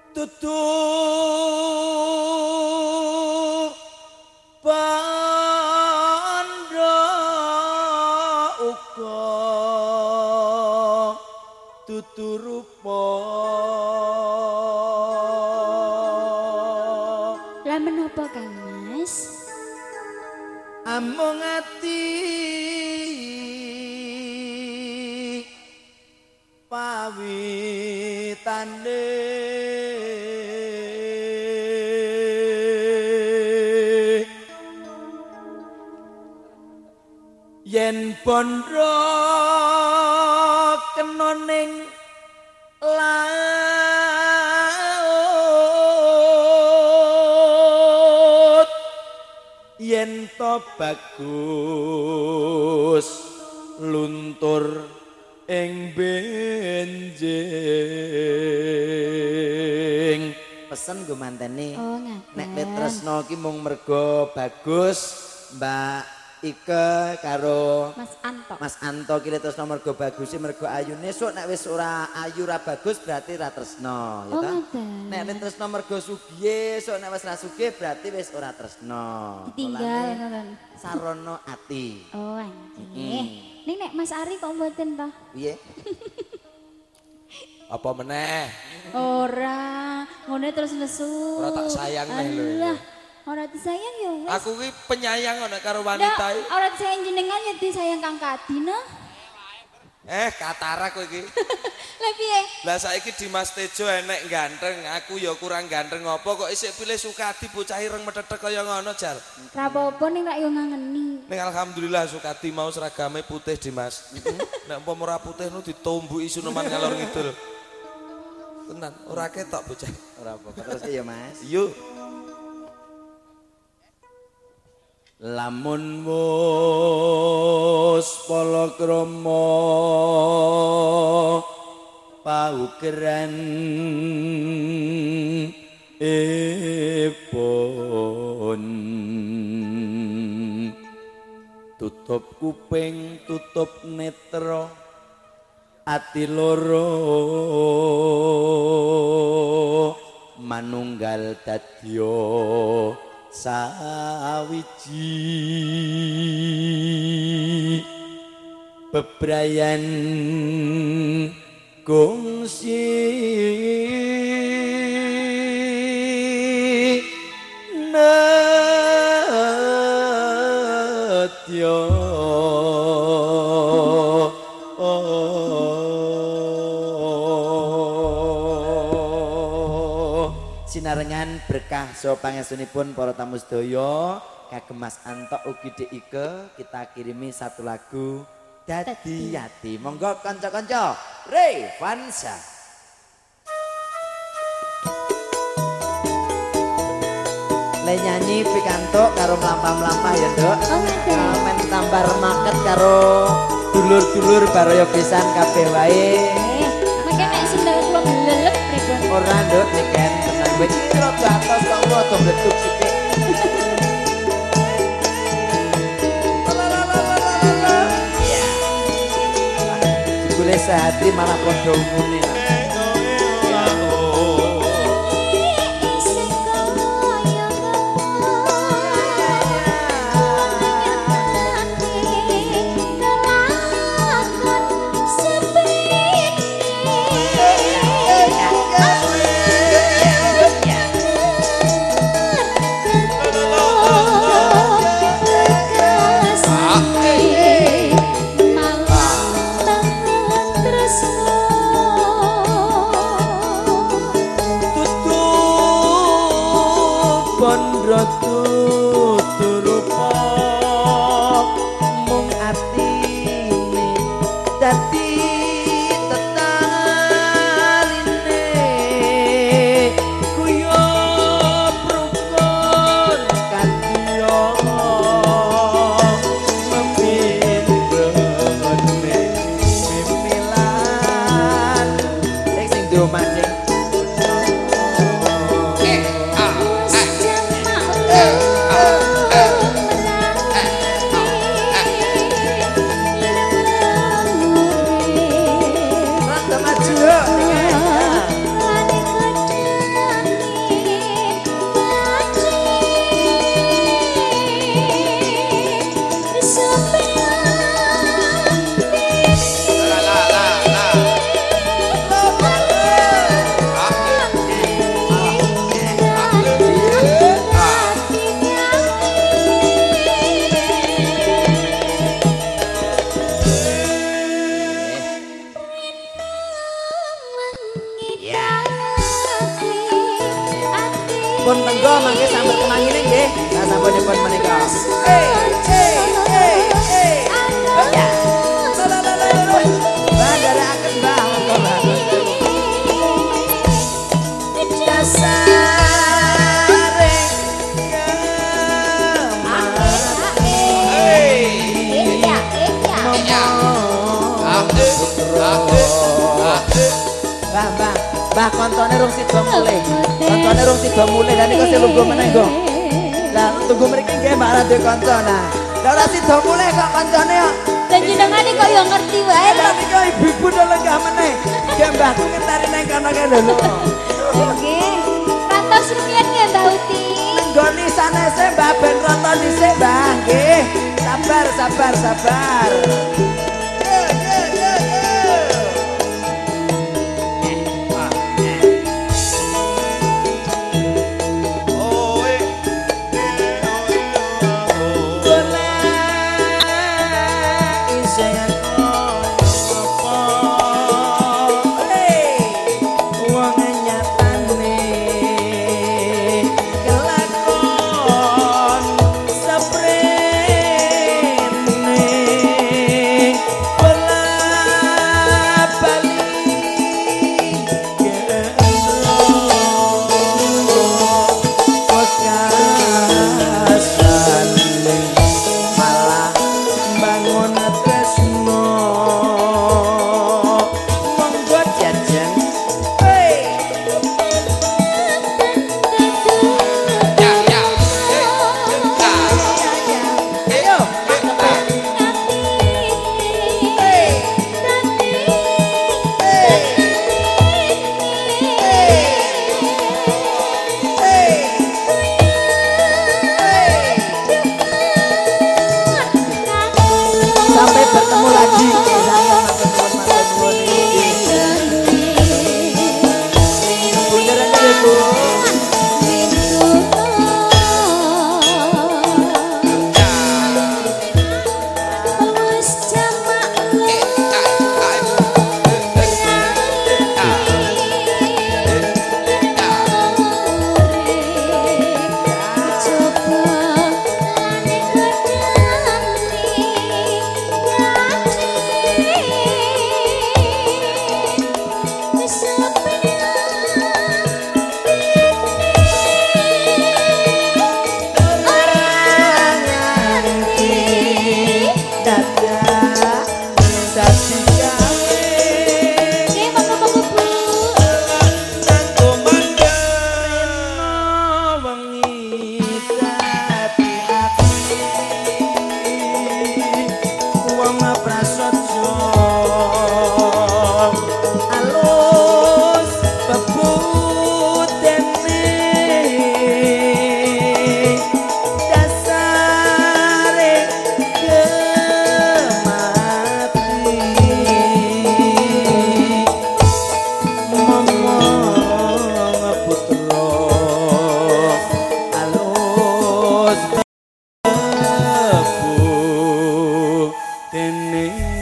tutur pandra uga tutur rupa Lah menapa Kang Mas? amung ati pawitane yen bondo kena ning laut yen to bagus luntur ing benjing pesen go mantene nek Tresna ki mung mergo bagus Mbak Ike karo Mas Anto ki Tresna mergo bagus mergo ayune sok nek wis ora ayu ora bagus berarti ra tresna ya ta nek Tresna mergo sugih sok nek wis ra sugih berarti wis ora tresna ditinggal ngoten sarana ati oh anjir ning nek Mas Ari kok mboten toh piye apa meneh ora ngene terus nesu ora tak sayang neh lho ora disayang ya wis aku ki penyayang nek karo wanita iki ora disayang jenengan ya disayang Kang Kadina katara kowe iki lah piye lah saiki Dimas Tejo enek ganteng aku ya kurang ganteng apa kok isih pilih Sukadi bocah ireng metetek kaya ngono Jal ra apa-apa ning rak yo ngangeni ning alhamdulillah Sukadi mau seragame putih Dimas nek umpama ora putih nu ditombuki Sunoman ngalor ngidul tenan ora ketok bocah ora apa-apa terus ya Mas yuk lamun wis palakrama paugeran ipun tutup kuping tutup netra ati loro manunggal dadya sawiji bebrayan gongsi nadya sinarengan berkah so pangestunipun para tamu sedaya kagem Mas Anto ugi Dek Ike kita kirimi satu lagu Dadi Yati monggo kanca-kanca Revansa le nyanyi pikantuk karo mlampah-mlampah ya Nduk men tambah remaket karo dulur-dulur baraya pisan kabeh wae mangke nek sendal kula belelep pripun ora Nduk niken tenan kowe iki rada atos kok rada mletuk sithik ya jebule sehati malah padha umune dipun tenggo mangke sambel kemangine nggih. Sasampunipun menika. Bandaraken Mbah monggo Mbah. Mbah koncone rung sida mulih. Koncone rung sida mulih lan niku sing lungguh meneh nggo. Lah tunggu mriki nggih Mbak Rade kanca nah. Lah ora sida mulih kok koncone kok. Dan jenengane kok yo ngerti wae Lah niku ibu-ibu lenggah meneh. Nggih mbahku ngentari nang kono kene lho. Nggih. Kantos rumiyin nggih Mbak Uti. Nenggoni sanese Mbah ben roto dhisik Mbah nggih. Sabar sabar sabar. Dene